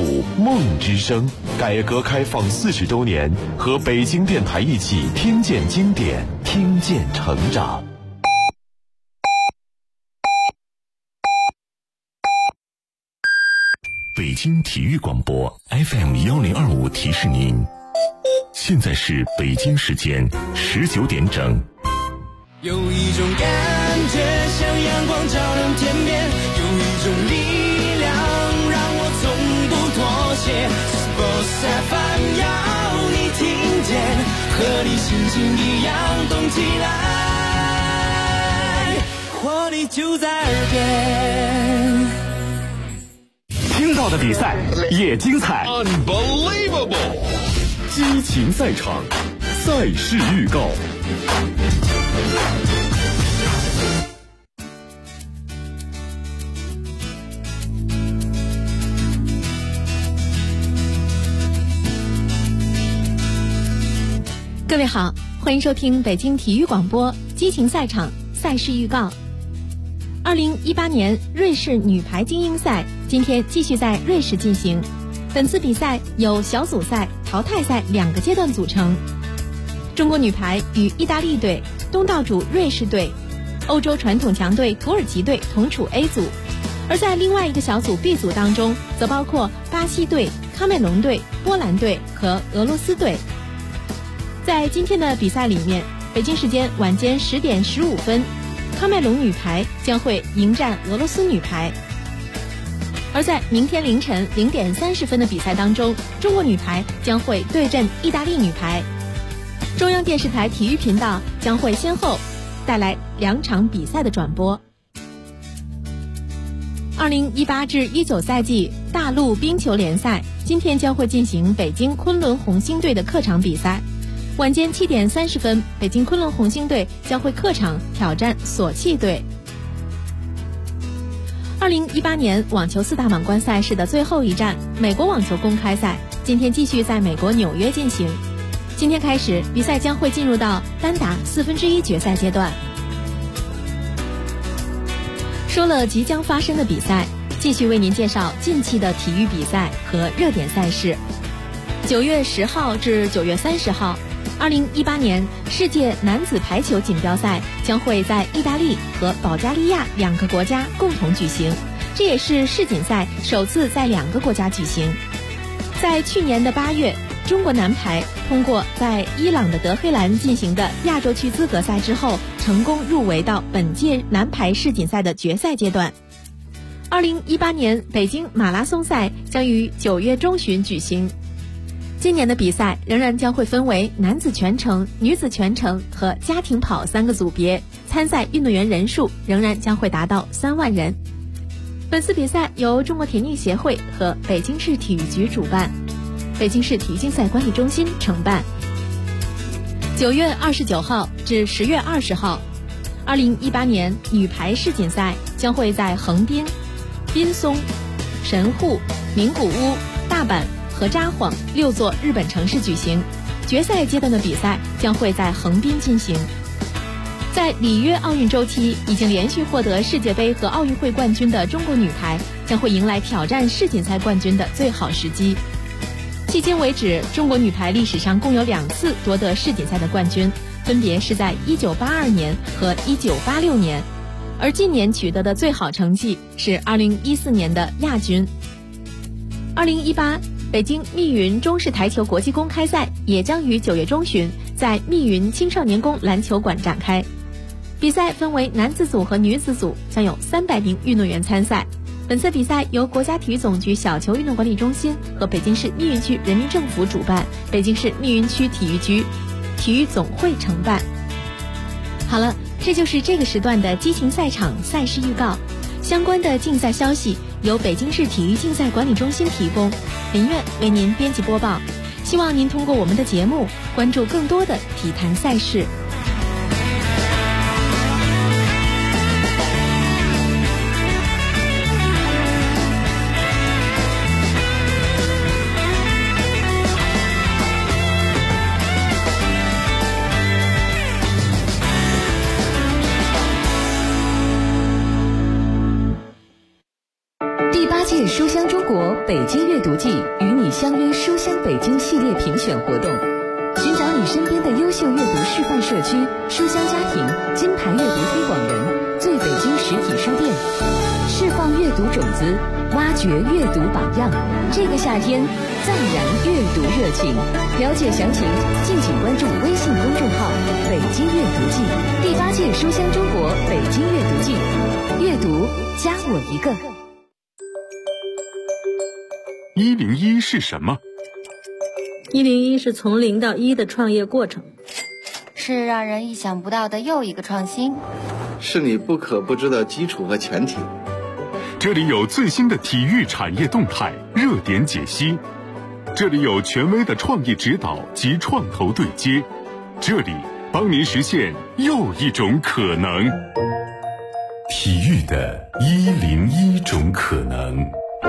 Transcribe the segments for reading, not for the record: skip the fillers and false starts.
5梦之声，改革开放40周年，和北京电台一起听见经典，听见成长。北京体育广播 FM1025提示您，现在是北京时间19点整。 有一种感觉像阳光照亮天边，有一种力量让我从不妥协。Sports FM 要你听见，和你心情一样动起来，活力就在耳边。 听到的比赛也精彩 Unbelievable， 激情赛场，赛事预告。 各位好，欢迎收听北京体育广播激情赛场赛事预告。2018年瑞士女排精英赛今天继续在瑞士进行，本次比赛由小组赛、淘汰赛2个阶段组成。中国女排与意大利队、东道主瑞士队、欧洲传统强队土耳其队同处 A 组，而在另外一个小组 B 组当中，则包括巴西队、喀麦隆队、波兰队和俄罗斯队。在今天的比赛里面，北京时间晚间10点15分，喀麦隆女排将会迎战俄罗斯女排。而在明天凌晨0点30分的比赛当中，中国女排将会对阵意大利女排。中央电视台体育频道将会先后带来2场比赛的转播。2018至19赛季大陆冰球联赛今天将会进行北京昆仑红星队的客场比赛。晚间7点30分，北京昆仑红星队将会客场挑战索契队。2018年网球4大满贯赛事的最后一站，美国网球公开赛今天继续在美国纽约进行。今天开始，比赛将会进入到单打1/4决赛阶段。说了即将发生的比赛，继续为您介绍近期的体育比赛和热点赛事。9月10号至9月30号，2018年世界男子排球锦标赛将会在意大利和保加利亚2个国家共同举行，这也是世锦赛首次在2个国家举行。在去年的8月，中国男排通过在伊朗的德黑兰进行的亚洲区资格赛之后，成功入围到本届男排世锦赛的决赛阶段。2018年北京马拉松赛将于9月中旬举行。今年的比赛仍然将会分为男子全程、女子全程和家庭跑3个组别，参赛运动员人数仍然将会达到3万人。本次比赛由中国田径协会和北京市体育局主办，北京市体育竞赛管理中心承办。9月29号至10月20号，2018年女排世锦赛将会在横滨、滨松、神户、名古屋、大阪和札幌6座日本城市举行，决赛阶段的比赛将会在横滨进行。在里约奥运周期已经连续获得世界杯和奥运会冠军的中国女排将会迎来挑战世锦赛冠军的最好时机。迄今为止，中国女排历史上共有2次夺得世锦赛的冠军，分别是在1982年和1986年，而今年取得的最好成绩是2014年的亚军。2018北京密云中式台球国际公开赛也将于9月中旬在密云青少年宫篮球馆展开。比赛分为男子组和女子组，将有300名运动员参赛。本次比赛由国家体育总局小球运动管理中心和北京市密云区人民政府主办，北京市密云区体育局体育总会承办。好了，这就是这个时段的激情赛场赛事预告。相关的竞赛消息由北京市体育竞赛管理中心提供，林苑为您编辑播报。希望您通过我们的节目关注更多的体坛赛事。 书香中国北京阅读读季与你相约书香北京系列评选活动，寻找你身边的优秀阅读示范社区、书香家庭、金牌阅读推广人、最北京实体书店，释放阅读种子，挖掘阅读榜样。这个夏天再燃阅读热情。了解详情，敬请关注微信公众号“北京阅读季”第8届书香中国北京阅读季，阅读加我一个。 101是什么 ？101是从0到1的创业过程， 是让人意想不到的又一个创新， 是你不可不知的基础和前提。 这里有最新的体育产业动态、热点解析，这里有权威的创意指导及创投对接，这里帮您实现又一种可能。 体育的101种可能。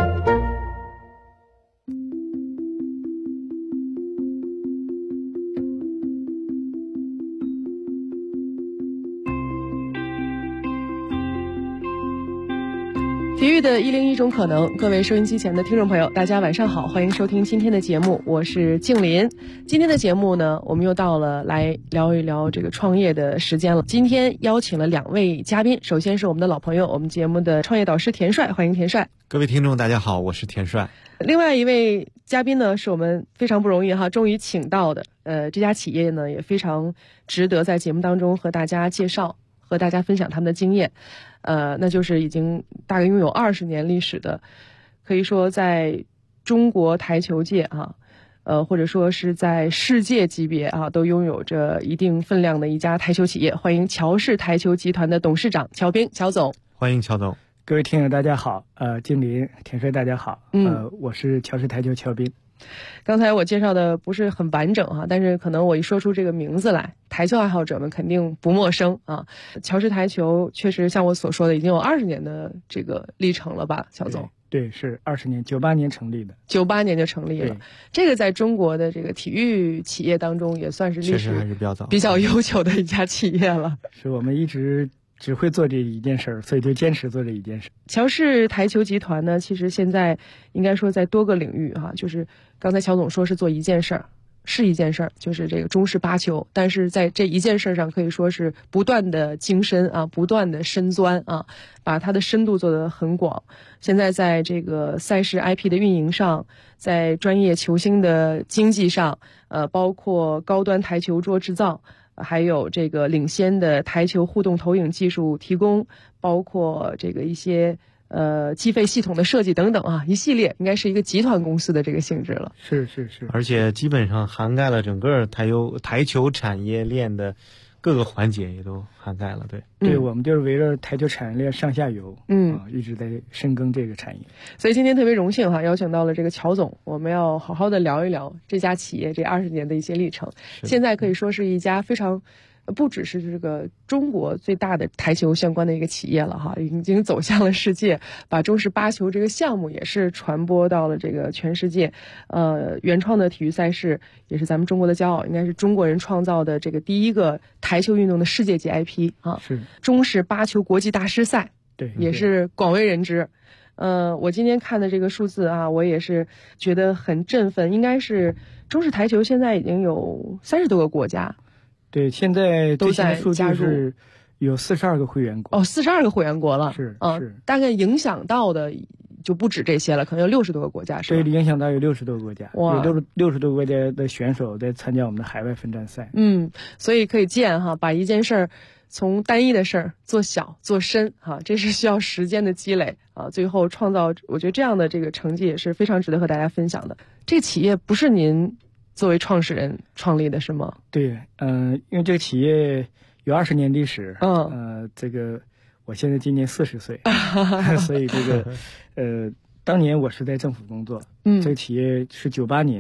体育的101种可能，各位收音机前的听众朋友，大家晚上好，欢迎收听今天的节目，我是静林。今天的节目呢，我们又到了来聊一聊这个创业的时间了。今天邀请了2位嘉宾，首先是我们的老朋友，我们节目的创业导师田帅，欢迎田帅。 各位听众大家好，我是田帅。 另外一位嘉宾呢，是我们非常不容易哈，终于请到的，这家企业呢也非常值得在节目当中和大家介绍，和大家分享他们的经验。那就是已经大概拥有20年历史的，可以说在中国台球界啊，或者说是在世界级别啊，都拥有着一定分量的一家台球企业。欢迎乔氏台球集团的董事长乔彬，乔总。 欢迎乔总。 各位听友大家好，经理田帅大家好，我是乔氏台球乔彬。 刚才我介绍的不是很完整哈，但是可能我一说出这个名字来，台球爱好者们肯定不陌生啊。乔氏台球确实像我所说的，已经有20年的这个历程了吧，乔总？ 对，是20年，98年成立的。 98年就成立了，这个在中国的这个体育企业当中也算是历史还是比较早、 比较悠久的一家企业了。 是我们一直只会做这一件事儿，所以就坚持做这一件事。 乔氏台球集团呢，其实现在应该说在多个领域哈，就是刚才乔总说是做一件事儿，是一件事儿，就是这个中式8球，但是在这一件事上可以说是不断的精深啊，不断的深钻啊，把它的深度做得很广。现在在这个赛事 IP 的运营上，在专业球星的经济上，包括高端台球桌制造，还有这个领先的台球互动投影技术提供，包括这个一些计费系统的设计等等啊，一系列应该是一个集团公司的这个性质了。 是， 而且基本上涵盖了整个台球产业链的各个环节，也都涵盖了。 对，我们就是围着台球产业链上下游，一直在深耕这个产业。 所以今天特别荣幸哈，邀请到了这个乔总，我们要好好的聊一聊这家企业这20年的一些历程。现在可以说是一家非常不只是这个中国最大的台球相关的一个企业了哈，已经走向了世界，把中式8球这个项目也是传播到了这个全世界。原创的体育赛事也是咱们中国的骄傲，应该是中国人创造的这个第一个台球运动的世界级 IP 啊。 是中式8球国际大师赛， 对， 也是广为人知。我今天看的这个数字啊，我也是觉得很振奋，应该是中式台球现在已经有30多个国家。 对，现在最新的数据是有42个会员国。 42个会员国了。 是， 大概影响到的就不止这些了，可能有60多个国家，是吧？ 对，影响到有60多个国家，有60多个国家的选手在参加我们的海外分站赛。 所以可以见哈，把一件事儿从单一的事儿做小做深哈，这是需要时间的积累啊，最后创造，我觉得这样的这个成绩也是非常值得和大家分享的。这个企业不是您作为创始人创立的是吗？ 对，因为这个企业有20年历史，这个我现在今年40岁，所以这个当年我是在政府工作，这个企业是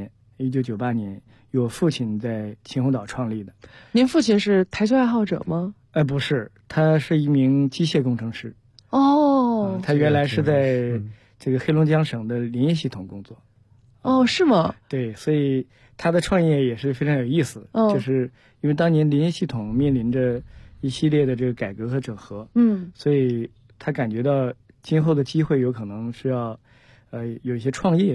1998年由我父亲在秦皇岛创立的。 您父亲是台球爱好者吗？ 不是，他是一名机械工程师。他原来是在这个黑龙江省的林业系统工作。 是吗？ 对，所以他的创业也是非常有意思，就是因为当年林业系统面临着一系列的这个改革和整合，所以他感觉到今后的机会有可能是要有一些创业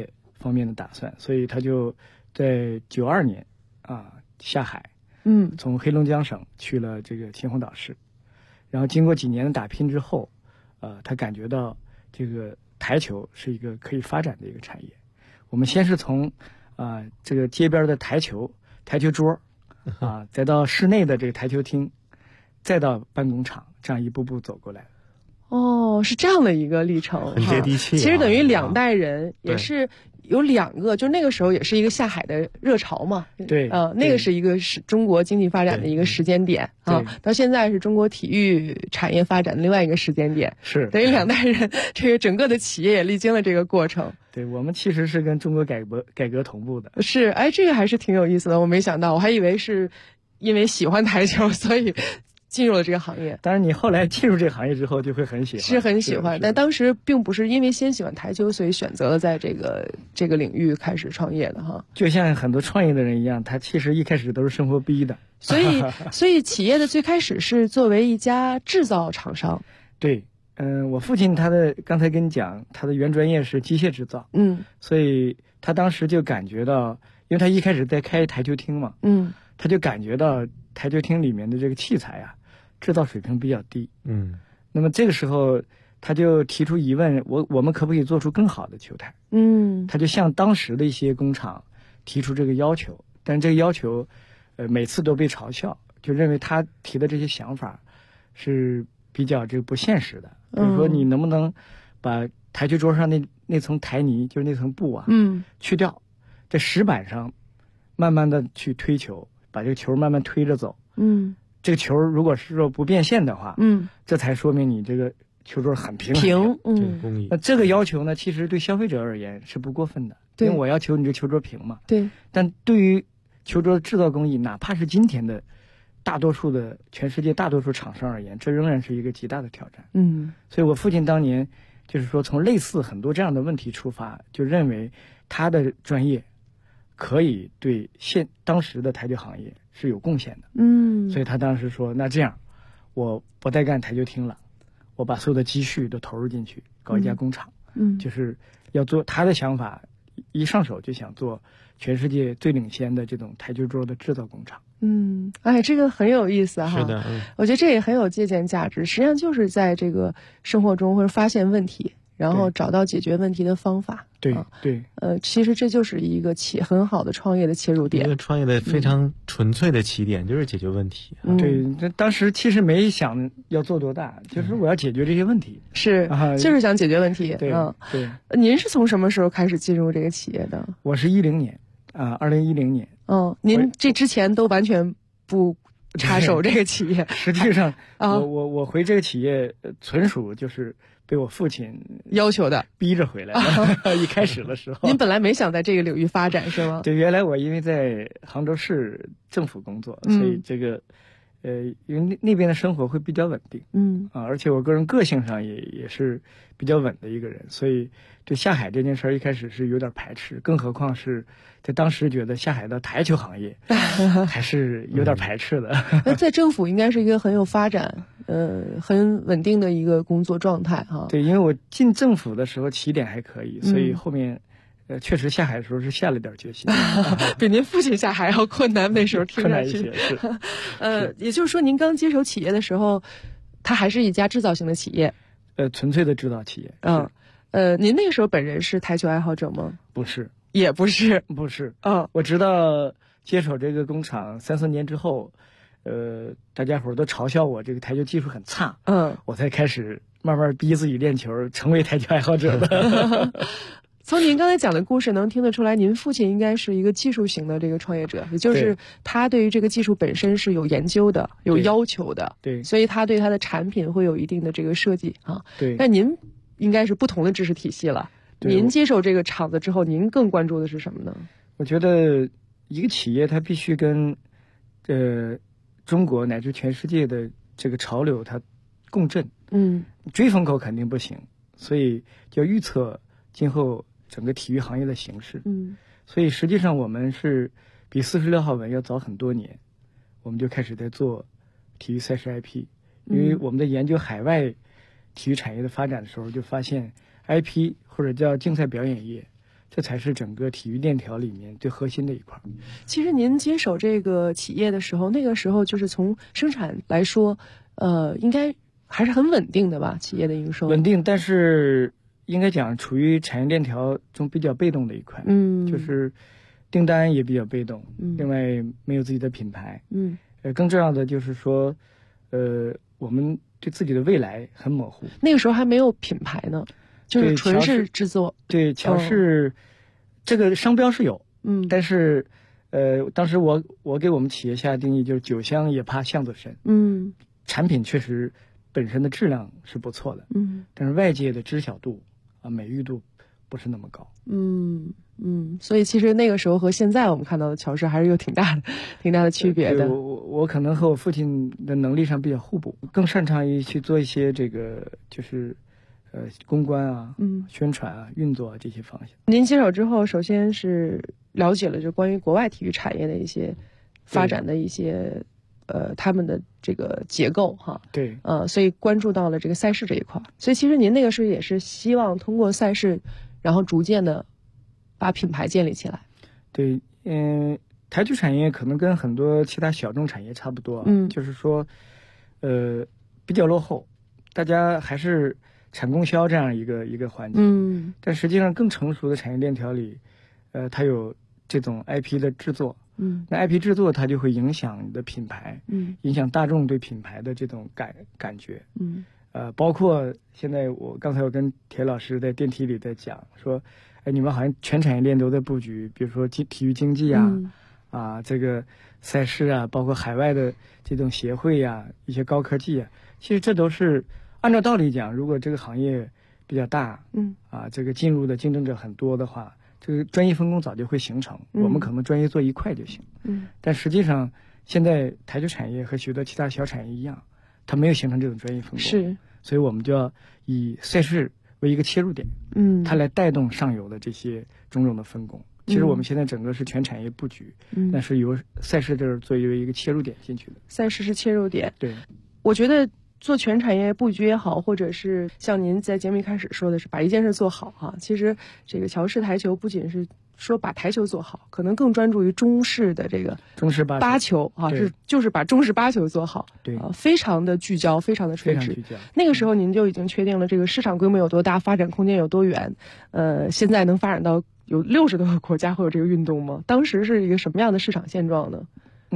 方面的打算，所以他就在92年下海，从黑龙江省去了这个秦皇岛市，然后经过几年的打拼之后，他感觉到这个台球是一个可以发展的一个产业。我们先是从这个街边的台球桌再到室内的这个台球厅，再到办公场，这样一步步走过来。 哦，是这样的一个历程， 很接地气。 其实等于2代人也是有2个，就那个时候也是一个下海的热潮嘛。 对， 那个是一个是中国经济发展的一个时间点啊。到现在是中国体育产业发展的另外一个时间点。 是， 等于2代人这个整个的企业也历经了这个过程。 对，我们其实是跟中国改革同步的。 是，哎，这个还是挺有意思的，我没想到，我还以为是因为喜欢台球，所以进入了这个行业。 当然你后来进入这个行业之后就会很喜欢， 是很喜欢，但当时并不是因为先喜欢台球所以选择了在这个领域开始创业的哈。 就像很多创业的人一样，他其实一开始都是生活逼的。 所以企业的最开始是作为一家制造厂商。 对，我父亲刚才跟你讲，他的原专业是机械制造，所以他当时就感觉到，因为他一开始在开台球厅嘛，他就感觉到台球厅里面的这个器材制造水平比较低，那么这个时候他就提出疑问，我们可不可以做出更好的球台？他就向当时的一些工厂提出这个要求，但这个要求每次都被嘲笑，就认为他提的这些想法是比较这个不现实的。比如说你能不能把台球桌上那层台泥，就是那层布去掉，在石板上慢慢的去推球，把这个球慢慢推着走，这个球如果是说不变线的话，这才说明你这个球桌很平。那这个要求呢，其实对消费者而言是不过分的，因为我要求你这球桌平嘛。 对。 但对于球桌制造工艺，哪怕是今天的全世界大多数厂商而言，这仍然是一个极大的挑战。所以我父亲当年就是说，从类似很多这样的问题出发，就认为他的专业可以对当时的台球行业是有贡献的。所以他当时说，那这样我不再干台球厅了，我把所有的积蓄都投入进去，搞一家工厂。就是要做，他的想法一上手就想做全世界最领先的这种台球桌的制造工厂。 这个很有意思哈。 是的， 我觉得这也很有借鉴价值。实际上就是在这个生活中或者发现问题，然后找到解决问题的方法。 对。 其实这就是一个很好的创业的切入点。 一个创业的非常纯粹的起点就是解决问题。 对，当时其实没想要做多大，就是我要解决这些问题。 是，就是想解决问题。 对。 您是从什么时候开始进入这个企业的？ 我是2010年。 您这之前都完全不插手这个企业。 实际上，我回这个企业纯属就是被我父亲要求的， 逼着回来的。一开始的时候， 您本来没想在这个领域发展是吗？ 对，原来我因为在杭州市政府工作，所以这个因为那边的生活会比较稳定，而且我个人个性上也是比较稳的一个人，所以对下海这件事儿一开始是有点排斥，更何况是在当时觉得下海到台球行业还是有点排斥的。 那在政府应该是一个很有发展、很稳定的一个工作状态哈。 对，因为我进政府的时候起点还可以，所以后面确实下海的时候是下了点决心。 比您父亲下海要困难，那时候听上去。 困难一些是。 也就是说，您刚接手企业的时候，它还是一家制造型的企业。 纯粹的制造企业。 您那个时候本人是台球爱好者吗？ 不是， 也不是， 不是。我直到接手这个工厂3-4年之后，大家伙都嘲笑我这个台球技术很差，我才开始慢慢逼自己练球，成为台球爱好者的。 从您刚才讲的故事能听得出来，您父亲应该是一个技术型的这个创业者，也就是他对于这个技术本身是有研究的、有要求的， 对， 所以他对他的产品会有一定的这个设计啊。 对， 但您应该是不同的知识体系了。您接手这个厂子之后，您更关注的是什么呢？ 我觉得一个企业它必须跟中国乃至全世界的这个潮流它共振，追风口肯定不行，所以就要预测今后整个体育行业的形势。所以实际上我们是比46号文要早很多年，我们就开始在做体育赛事 IP，因为我们在研究海外体育产业的发展的时候，就发现 IP 或者叫竞赛表演业， 这才是整个体育链条里面最核心的一块。 其实您接手这个企业的时候，那个时候就是从生产来说，应该还是很稳定的吧？企业的营收稳定，但是应该讲处于产业链条中比较被动的一块。就是订单也比较被动，另外没有自己的品牌。更重要的就是说，我们对自己的未来很模糊。 那个时候还没有品牌呢，就是纯是制作。 对，乔氏这个商标是有，但是当时我给我们企业下的定义就是酒香也怕巷子深。产品确实本身的质量是不错的，但是外界的知晓度美誉度不是那么高。 所以其实那个时候和现在我们看到的乔氏还是有挺大的区别的。 我可能和我父亲的能力上比较互补，更擅长于去做一些这个就是公关啊、宣传啊、运作啊这些方向。 您接手之后，首先是了解了就关于国外体育产业的一些发展的一些他们的这个结构哈。 对。 所以关注到了这个赛事这一块。所以其实您那个时候也是希望通过赛事，然后逐渐的把品牌建立起来。 对，台球产业可能跟很多其他小众产业差不多，就是说，比较落后，大家还是产供销这样一个环节。但实际上更成熟的产业链条里，它有这种 IP 的制作。那 IP 制作它就会影响你的品牌，影响大众对品牌的这种感觉。包括现在刚才我跟铁老师在电梯里在讲说，你们好像全产业链都在布局，比如说体育经济啊，这个赛事啊，包括海外的这种协会呀，一些高科技啊，其实这都是按照道理讲，如果这个行业比较大，这个进入的竞争者很多的话，这个专业分工早就会形成，我们可能专业做一块就行。但实际上现在台球产业和许多其他小产业一样，它没有形成这种专业分工，所以我们就要以赛事为一个切入点，它来带动上游的这些种种的分工。其实我们现在整个是全产业布局，但是由赛事这儿作为一个切入点进去的。 赛事是切入点。 对， 我觉得做全产业布局也好，或者是像您在节目一开始说的是把一件事做好哈。其实这个乔氏台球不仅是说把台球做好，可能更专注于中式的这个中式八球啊，就是把中式八球做好。 对， 非常的聚焦，非常的垂直。那个时候您就已经确定了这个市场规模有多大，发展空间有多远。现在能发展到有60多个国家会有这个运动吗？当时是一个什么样的市场现状呢？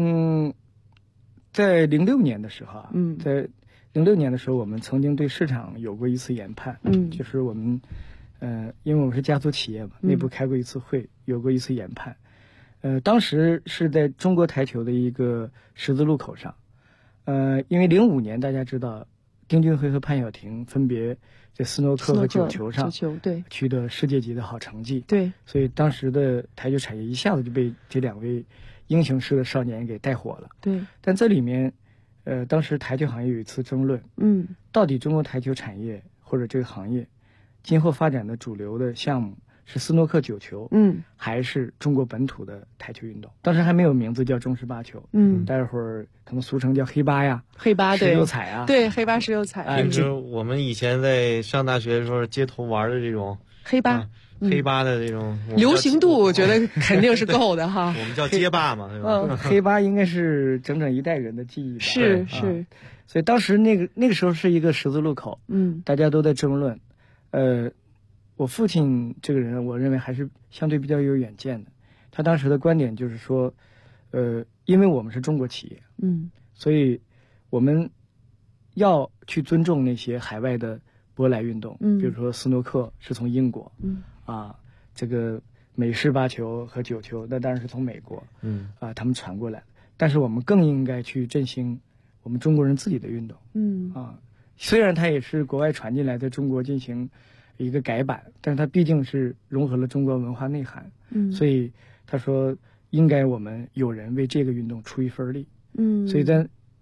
在06年的时候在06年的时候，我们曾经对市场有过一次研判，就是我们，因为我们是家族企业嘛，内部开过一次会，有过一次研判，当时是在中国台球的一个十字路口上，因为05年大家知道，丁俊晖和潘晓婷分别在斯诺克和九球上取得世界级的好成绩， 对， 所以当时的台球产业一下子就被这2位英雄式的少年给带火了， 对， 但这里面。当时台球行业有一次争论，到底中国台球产业或者这个行业今后发展的主流的项目是斯诺克9球，还是中国本土的台球运动？当时还没有名字叫中式八球，待会儿可能俗称叫黑八呀， 黑八石榴彩啊， 对，黑八石榴彩， 就是我们以前在上大学的时候街头玩的这种黑八。 黑八的这种流行度，我觉得肯定是够的哈。 我们叫街霸嘛，对吧？ 黑八应该是整整一代人的记忆吧。 是， 所以当时那个时候是一个十字路口，大家都在争论。我父亲这个人，我认为还是相对比较有远见的。他当时的观点就是说，因为我们是中国企业，所以我们要去尊重那些海外的舶来运动，比如说斯诺克是从英国，这个美式八球和9球那当然是从美国，他们传过来，但是我们更应该去振兴我们中国人自己的运动，虽然它也是国外传进来，在中国进行一个改版，但是它毕竟是融合了中国文化内涵，所以他说应该我们有人为这个运动出一份力，所以在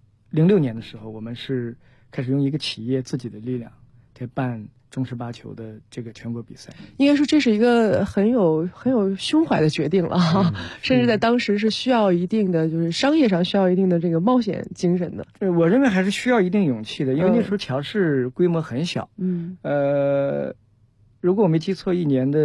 06年的时候，我们是开始用一个企业自己的力量在办中式八球的这个全国比赛。 应该说这是一个很有胸怀的决定了哈，甚至在当时是需要一定的，就是商业上需要一定的这个冒险精神的。 我认为还是需要一定勇气的，因为那时候乔氏规模很小，如果我没记错，一年的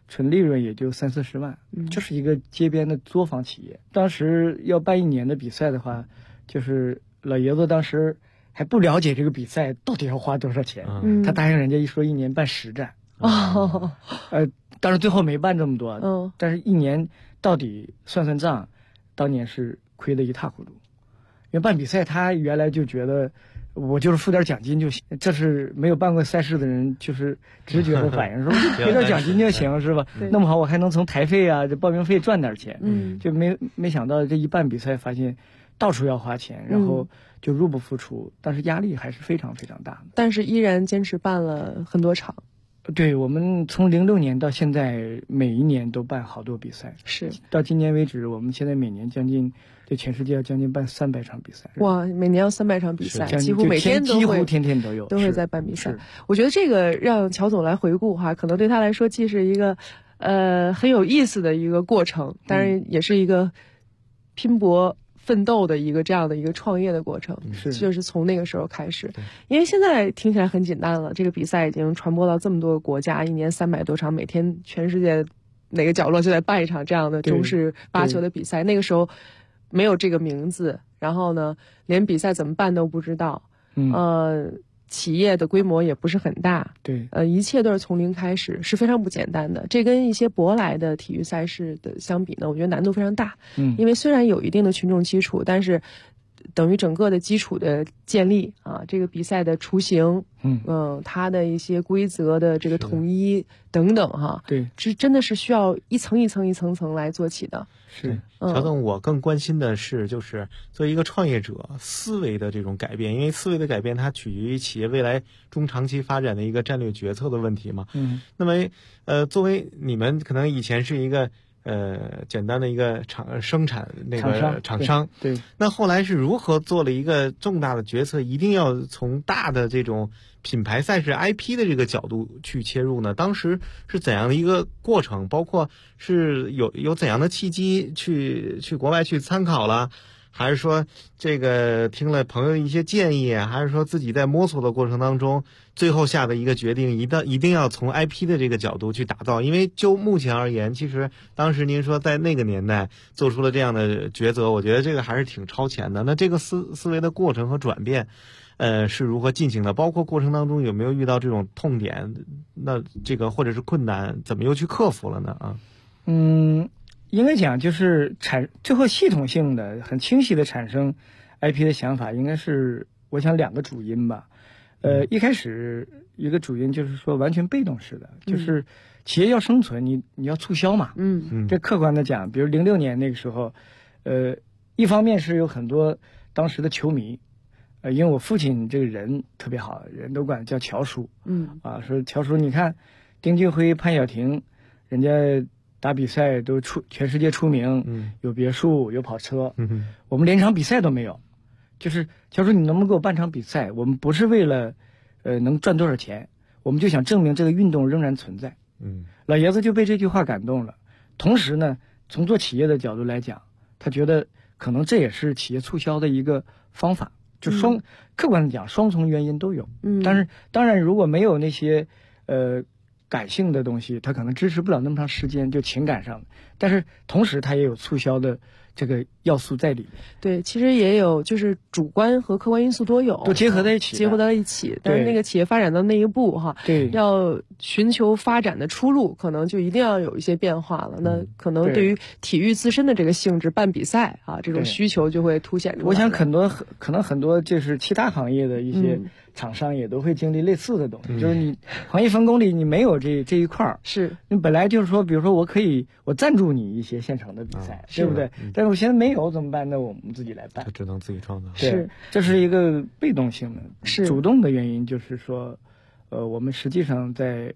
纯利润也就30-40万，就是一个街边的作坊企业。当时要办1年的比赛的话，就是老爷子当时还不了解这个比赛到底要花多少钱，他答应人家说1年办10站，当然最后没办这么多，但是1年到底算账，当年是亏得一塌糊涂。因为办比赛，他原来就觉得我就是付点奖金就行，这是没有办过赛事的人就是直觉的反应，说给点奖金就行是吧？那么好，我还能从台费啊、这报名费赚点钱，就没想到这一办比赛，发现到处要花钱，然后就入不敷出，但是压力还是非常非常大的。 但是依然坚持办了很多场。 对，我们从06年到现在，每一年都办好多比赛。 是， 到今年为止，我们现在每年对全世界要将近办300场比赛。 哇，每年要300场比赛，几乎每天都会， 几乎天天都有， 都会在办比赛。我觉得这个让乔总来回顾哈，可能对他来说既是一个很有意思的一个过程，当然也是一个拼搏奋斗的一个这样的一个创业的过程，就是从那个时候开始。因为现在听起来很简单了，这个比赛已经传播到这么多个国家，1年300多场，每天全世界哪个角落就在办一场这样的中式八球的比赛。那个时候没有这个名字，然后呢，连比赛怎么办都不知道，企业的规模也不是很大， 对， 一切都是从零开始，是非常不简单的。这跟一些舶来的体育赛事的相比呢，我觉得难度非常大。因为虽然有一定的群众基础，但是等于整个的基础的建立啊，这个比赛的雏形，它的一些规则的这个统一等等哈， 对， 这真的是需要一层一层一层层来做起的。 是， 乔总，我更关心的是，就是作为一个创业者，思维的这种改变，因为思维的改变，它取决于企业未来中长期发展的一个战略决策的问题嘛。那么，作为你们可能以前是一个简单的一个生产那个厂商， 对， 那后来是如何做了一个重大的决策，一定要从大的这种品牌赛事 IP 的这个角度去切入呢？当时是怎样的一个过程？包括是有怎样的契机去国外去参考了，还是说这个听了朋友一些建议，还是说自己在摸索的过程当中最后下的一个决定，一定要从 IP 的这个角度去打造？因为就目前而言，其实当时您说在那个年代做出了这样的抉择，我觉得这个还是挺超前的。那这个思维的过程和转变是如何进行的？包括过程当中有没有遇到这种痛点？那这个或者是困难，怎么又去克服了呢？ 应该讲就是最后系统性的、很清晰的产生 IP 的想法，应该是我想2个主因吧。一开始一个主因就是说完全被动式的，就是企业要生存，你要促销嘛。这客观的讲，比如06年那个时候，一方面是有很多当时的球迷。因为我父亲这个人特别好，人都管叫乔叔。说乔叔，你看丁俊晖、潘晓婷，人家打比赛都全世界出名，有别墅，有跑车，我们连场比赛都没有。就是乔叔，你能不能给我办场比赛？我们不是为了能赚多少钱，我们就想证明这个运动仍然存在。老爷子就被这句话感动了。同时呢，从做企业的角度来讲，他觉得可能这也是企业促销的一个方法。就客观的讲，双重原因都有。但是当然，如果没有那些感性的东西，他可能支持不了那么长时间，就情感上的。但是同时，他也有促销的这个要素在里面。 对，其实也有就是主观和客观因素都有， 都结合在一起。 但是那个企业发展到那一步哈， 对， 要寻求发展的出路，可能就一定要有一些变化了。那可能对于体育自身的这个性质，办比赛啊，这种需求就会凸显出来。 我想可能很多就是其他行业的一些厂商也都会经历类似的东西，就是你行业分工里你没有这一块儿， 是你本来就是说，比如说我赞助你一些现成的比赛，对不对？但是我现在没有怎么办？那我们自己来办， 只能自己创造。 是，这是一个被动性的。 是主动的原因就是说，我们实际上在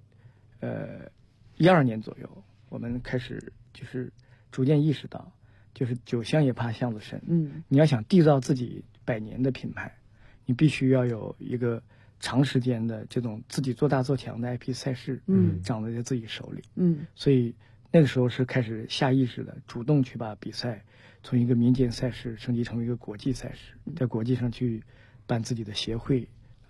12年左右，我们开始就是逐渐意识到，就是酒香也怕巷子深。你要想缔造自己100年的品牌，你必须要有一个长时间的这种自己做大做强的 IP 赛事，掌握在自己手里。所以那个时候是开始下意识的主动去把比赛从一个民间赛事升级成为一个国际赛事，在国际上去办自己的协会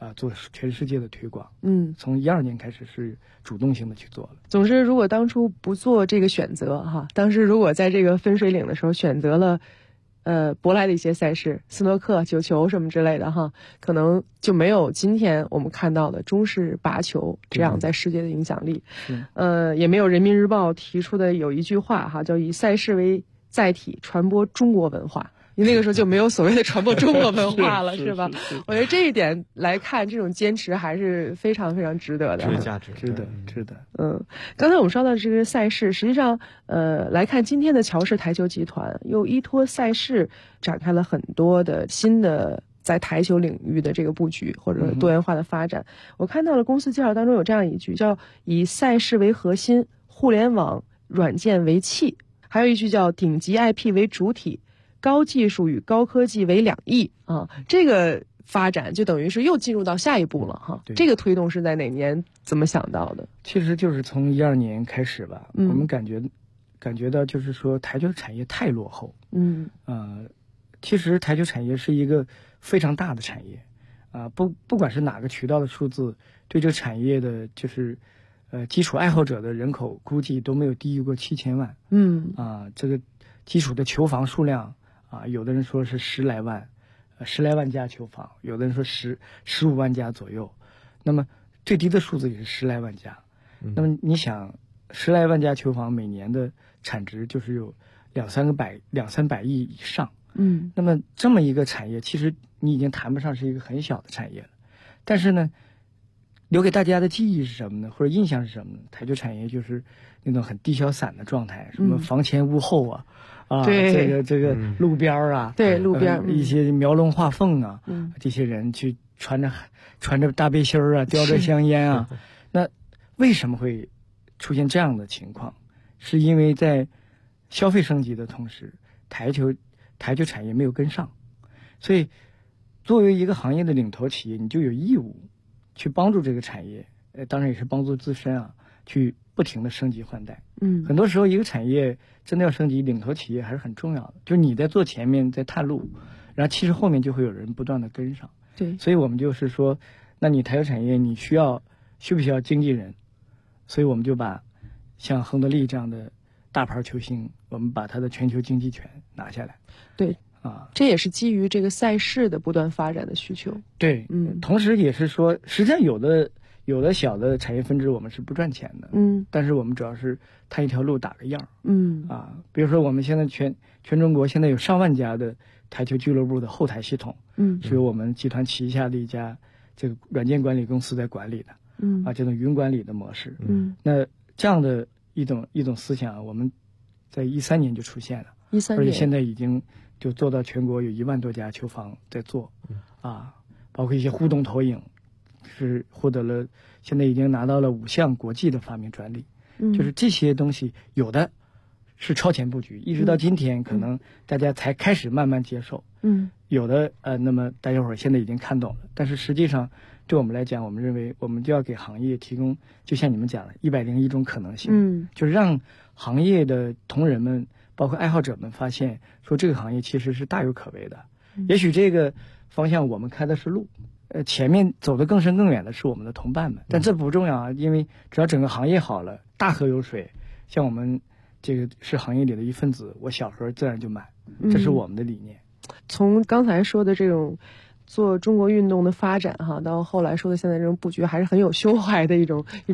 做全世界的推广。从12年开始是主动性的去做了。 总之，如果当初不做这个选择哈，当时如果在这个分水岭的时候选择了舶来的一些赛事，斯诺克、九球什么之类的哈，可能就没有今天我们看到的中式拔球这样在世界的影响力。也没有人民日报提出的有一句话哈，叫以赛事为载体传播中国文化。你那个时候就没有所谓的传播中国文化了，是吧？我觉得这一点来看，这种坚持还是非常非常值得的， 值价值， 值得。 刚才我们说到这个赛事，实际上，来看今天的乔氏台球集团又依托赛事展开了很多的新的在台球领域的这个布局或者多元化的发展。我看到了公司介绍当中有这样一句，叫以赛事为核心，互联网软件为器，还有一句叫顶级 IP 为主体，高技术与高科技为两翼啊，这个发展就等于是又进入到下一步了哈。这个推动是在哪年怎么想到的？ 其实就是从12年开始吧，我们感觉到就是说台球产业太落后。其实台球产业是一个非常大的产业不管是哪个渠道的数字，对这个产业的就是基础爱好者的人口估计都没有低于过7000万。这个基础的球房数量有的人说是10来万，10来万家球房，有的人说15万家左右，那么最低的数字也是10来万家。那么你想，10来万家球房每年的产值就是有200-300亿以上。那么这么一个产业，其实你已经谈不上是一个很小的产业了。但是呢，留给大家的记忆是什么呢？或者印象是什么呢？台球产业就是那种很低消散的状态，什么房前屋后对， 这个路边对，路边一些描龙画凤这些人去穿着大背心叼着香烟那为什么会出现这样的情况？是因为在消费升级的同时，台球产业没有跟上，所以作为一个行业的领头企业，你就有义务去帮助这个产业，当然也是帮助自身去不停的升级换代。很多时候一个产业真的要升级，领头企业还是很重要的，就是你在做前面在探路，然后其实后面就会有人不断的跟上。 对， 所以我们就是说，那你台球产业你需不需要经纪人？所以我们就把像亨德利这样的大牌球星，我们把他的全球经济权拿下来。 对这也是基于这个赛事的不断发展的需求。 对，同时也是说，实际上有的小的产业分支我们是不赚钱的，但是我们主要是探一条路打个样。比如说我们现在全中国现在有上万家的台球俱乐部的后台系统，是由我们集团旗下的一家这个软件管理公司在管理的，这种云管理的模式。那这样的一种思想，我们在13年就出现了，13年，而且现在已经就做到全国有1万多家球房在做，包括一些互动投影，是获得了，现在已经拿到了5项国际的发明专利。就是这些东西有的是超前布局，一直到今天可能大家才开始慢慢接受。有的那么大家伙现在已经看懂了，但是实际上对我们来讲，我们认为我们就要给行业提供，就像你们讲的101种可能性，就是让行业的同仁们包括爱好者们发现，说这个行业其实是大有可为的。也许这个方向我们开的是路，前面走得更深更远的是我们的同伴们，但这不重要因为只要整个行业好了，大河有水，像我们这个是行业里的一份子，我小河自然就满，这是我们的理念。 从刚才说的这种做中国运动的发展到后来说的现在这种布局，还是很有胸怀的一种